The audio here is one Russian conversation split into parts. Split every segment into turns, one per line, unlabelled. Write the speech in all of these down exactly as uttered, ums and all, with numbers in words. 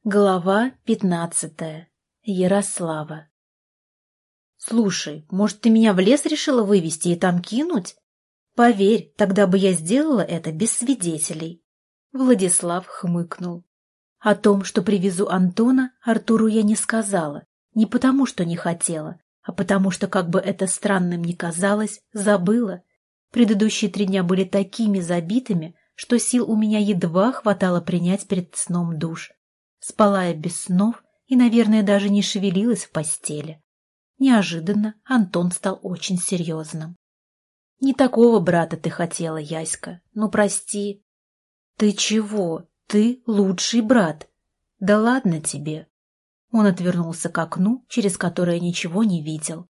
Глава пятнадцатая. Ярослава. «Слушай, может, ты меня в лес решила вывести и там кинуть? Поверь, тогда бы я сделала это без свидетелей». Владислав хмыкнул. О том, что привезу Антона, Артуру я не сказала. Не потому, что не хотела, а потому, что, как бы это странным ни казалось, забыла. Предыдущие три дня были такими забитыми, что сил у меня едва хватало принять перед сном душ. Спала я без снов и, наверное, даже не шевелилась в постели. Неожиданно Антон стал очень серьезным. «Не такого брата ты хотела, Яська. Ну, прости». «Ты чего? Ты лучший брат. Да ладно тебе». Он отвернулся к окну, через которое ничего не видел.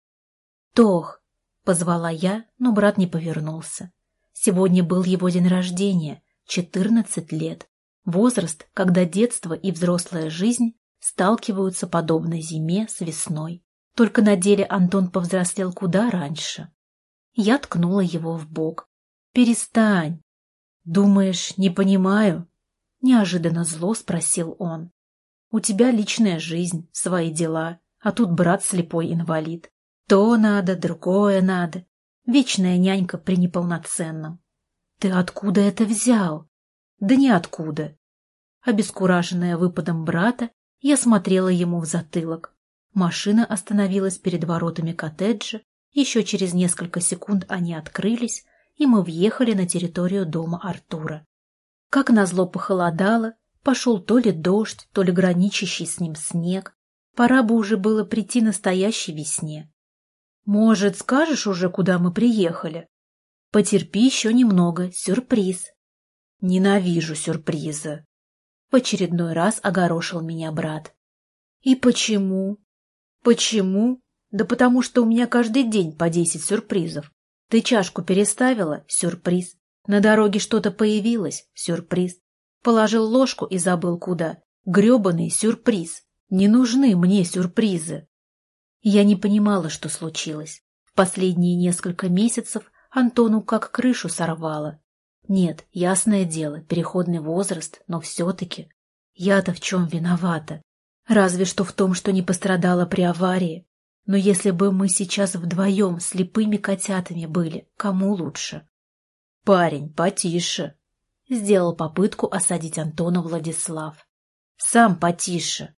«Тох!» — позвала я, но брат не повернулся. Сегодня был его день рождения, четырнадцать лет. Возраст, когда детство и взрослая жизнь сталкиваются подобно зиме с весной. Только на деле Антон повзрослел куда раньше. Я ткнула его в бок. «Перестань!» «Думаешь, не понимаю?» Неожиданно зло спросил он. «У тебя личная жизнь, свои дела, а тут брат слепой инвалид. То надо, другое надо. Вечная нянька при неполноценном. Ты откуда это взял?» «Да ниоткуда». Обескураженная выпадом брата, я смотрела ему в затылок. Машина остановилась перед воротами коттеджа, еще через несколько секунд они открылись, и мы въехали на территорию дома Артура. Как назло похолодало, пошел то ли дождь, то ли граничащий с ним снег. Пора бы уже было прийти настоящей весне. «Может, скажешь уже, куда мы приехали?» «Потерпи еще немного, сюрприз». «Ненавижу сюрпризы», — в очередной раз огорошил меня брат. «И почему?» «Почему? Да потому что у меня каждый день по десять сюрпризов. Ты чашку переставила — сюрприз. На дороге что-то появилось — сюрприз. Положил ложку и забыл куда. Гребаный сюрприз. Не нужны мне сюрпризы». Я не понимала, что случилось. В последние несколько месяцев Антону как крышу сорвало. Нет, ясное дело, переходный возраст, но все-таки. Я-то в чем виновата? Разве что в том, что не пострадала при аварии. Но если бы мы сейчас вдвоем слепыми котятами были, кому лучше? «Парень, потише!» — сделал попытку осадить Антона Владислав. «Сам потише!»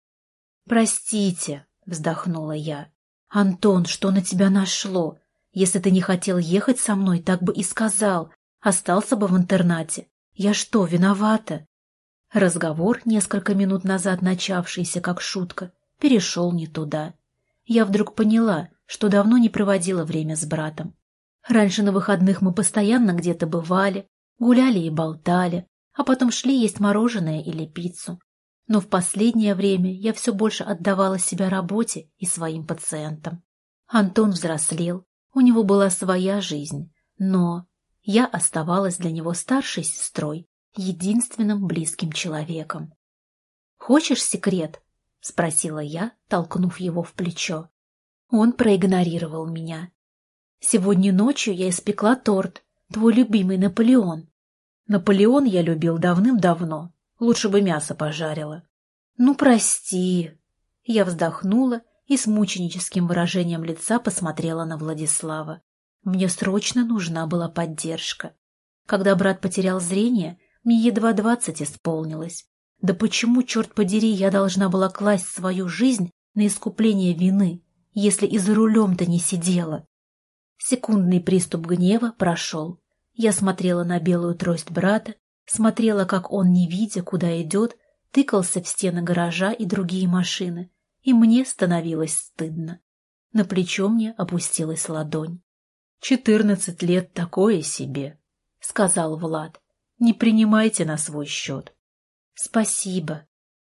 «Простите!» — вздохнула я. «Антон, что на тебя нашло? Если ты не хотел ехать со мной, так бы и сказал. Остался бы в интернате. Я что, виновата?» Разговор, несколько минут назад начавшийся как шутка, перешел не туда. Я вдруг поняла, что давно не проводила время с братом. Раньше на выходных мы постоянно где-то бывали, гуляли и болтали, а потом шли есть мороженое или пиццу. Но в последнее время я все больше отдавала себя работе и своим пациентам. Антон взрослел, у него была своя жизнь, но я оставалась для него старшей сестрой, единственным близким человеком. «Хочешь секрет?» — спросила я, толкнув его в плечо. Он проигнорировал меня. «Сегодня ночью я испекла торт, твой любимый Наполеон. Наполеон я любил давным-давно, лучше бы мясо пожарила». «Ну, прости». Я вздохнула и с мученическим выражением лица посмотрела на Владислава. Мне срочно нужна была поддержка. Когда брат потерял зрение, мне едва двадцать исполнилось. Да почему, черт подери, я должна была класть свою жизнь на искупление вины, если и за рулем-то не сидела? Секундный приступ гнева прошел. Я смотрела на белую трость брата, смотрела, как он, не видя, куда идет, тыкался в стены гаража и другие машины, и мне становилось стыдно. На плечо мне опустилась ладонь. «Четырнадцать лет такое себе», — сказал Влад. «Не принимайте на свой счет». «Спасибо».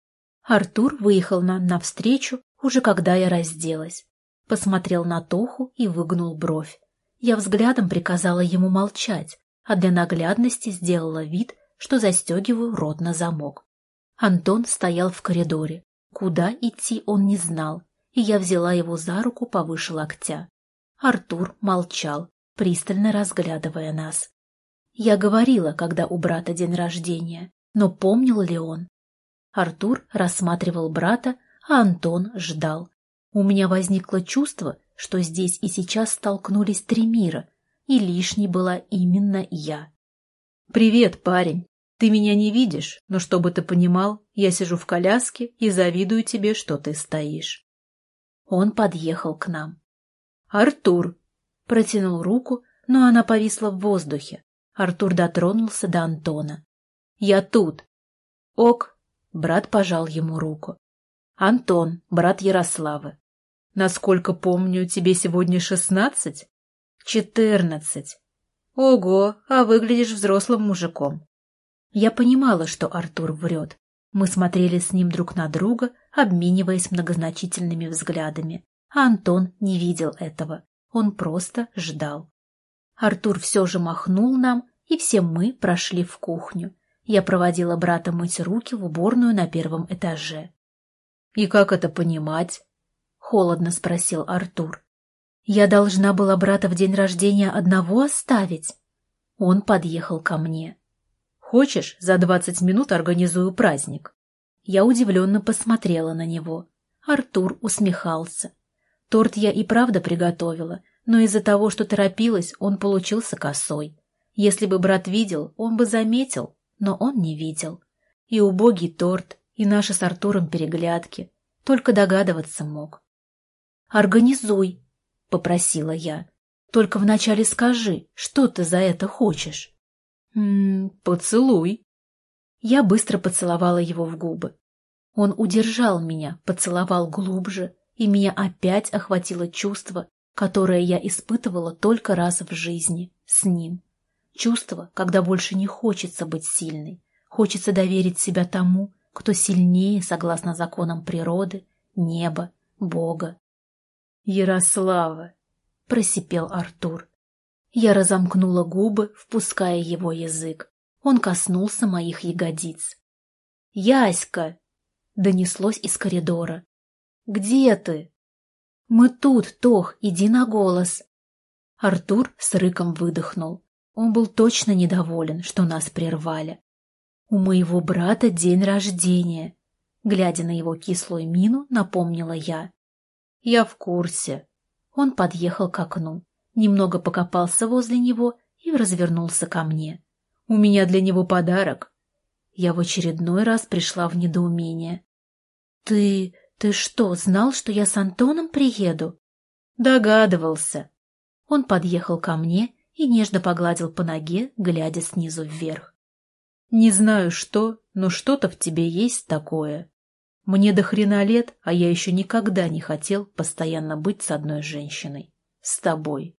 Артур выехал нам навстречу, уже когда я разделась. Посмотрел на Тоху и выгнул бровь. Я взглядом приказала ему молчать, а для наглядности сделала вид, что застегиваю рот на замок. Антон стоял в коридоре. Куда идти он не знал, и я взяла его за руку повыше локтя. Артур молчал, пристально разглядывая нас. Я говорила, когда у брата день рождения, но помнил ли он? Артур рассматривал брата, а Антон ждал. У меня возникло чувство, что здесь и сейчас столкнулись три мира, и лишней была именно я. «Привет, парень. Ты меня не видишь, но чтобы ты понимал, я сижу в коляске и завидую тебе, что ты стоишь». Он подъехал к нам. «Артур!» Протянул руку, но она повисла в воздухе. Артур дотронулся до Антона. «Я тут». «Ок». Брат пожал ему руку. «Антон, брат Ярославы. Насколько помню, тебе сегодня шестнадцать?» «Четырнадцать». «Ого, а выглядишь взрослым мужиком». Я понимала, что Артур врет. Мы смотрели с ним друг на друга, обмениваясь многозначительными взглядами. А Антон не видел этого. Он просто ждал. Артур все же махнул нам, и все мы прошли в кухню. Я проводила брата мыть руки в уборную на первом этаже. «И как это понимать?» — холодно спросил Артур. «Я должна была брата в день рождения одного оставить?» Он подъехал ко мне. «Хочешь, за двадцать минут организую праздник?» Я удивленно посмотрела на него. Артур усмехался. Торт я и правда приготовила, но из-за того, что торопилась, он получился косой. Если бы брат видел, он бы заметил, но он не видел. И убогий торт, и наши с Артуром переглядки. Только догадываться мог. «Организуй», — попросила я. «Только вначале скажи, что ты за это хочешь?» «М-м, поцелуй». Я быстро поцеловала его в губы. Он удержал меня, поцеловал глубже, и меня опять охватило чувство, которое я испытывала только раз в жизни, с ним. Чувство, когда больше не хочется быть сильной, хочется доверить себя тому, кто сильнее, согласно законам природы, неба, Бога. «Ярослава!» — просипел Артур. Я разомкнула губы, впуская его язык. Он коснулся моих ягодиц. «Яська!» — донеслось из коридора. «Где ты?» «Мы тут, Тох, иди на голос!» Артур с рыком выдохнул. Он был точно недоволен, что нас прервали. «У моего брата день рождения!» Глядя на его кислую мину, напомнила я. «Я в курсе». Он подъехал к окну, немного покопался возле него и развернулся ко мне. «У меня для него подарок». Я в очередной раз пришла в недоумение. «Ты... ты что, знал, что я с Антоном приеду?» «Догадывался». Он подъехал ко мне и нежно погладил по ноге, глядя снизу вверх. «Не знаю что, но что-то в тебе есть такое. Мне до хрена лет, а я еще никогда не хотел постоянно быть с одной женщиной. С тобой».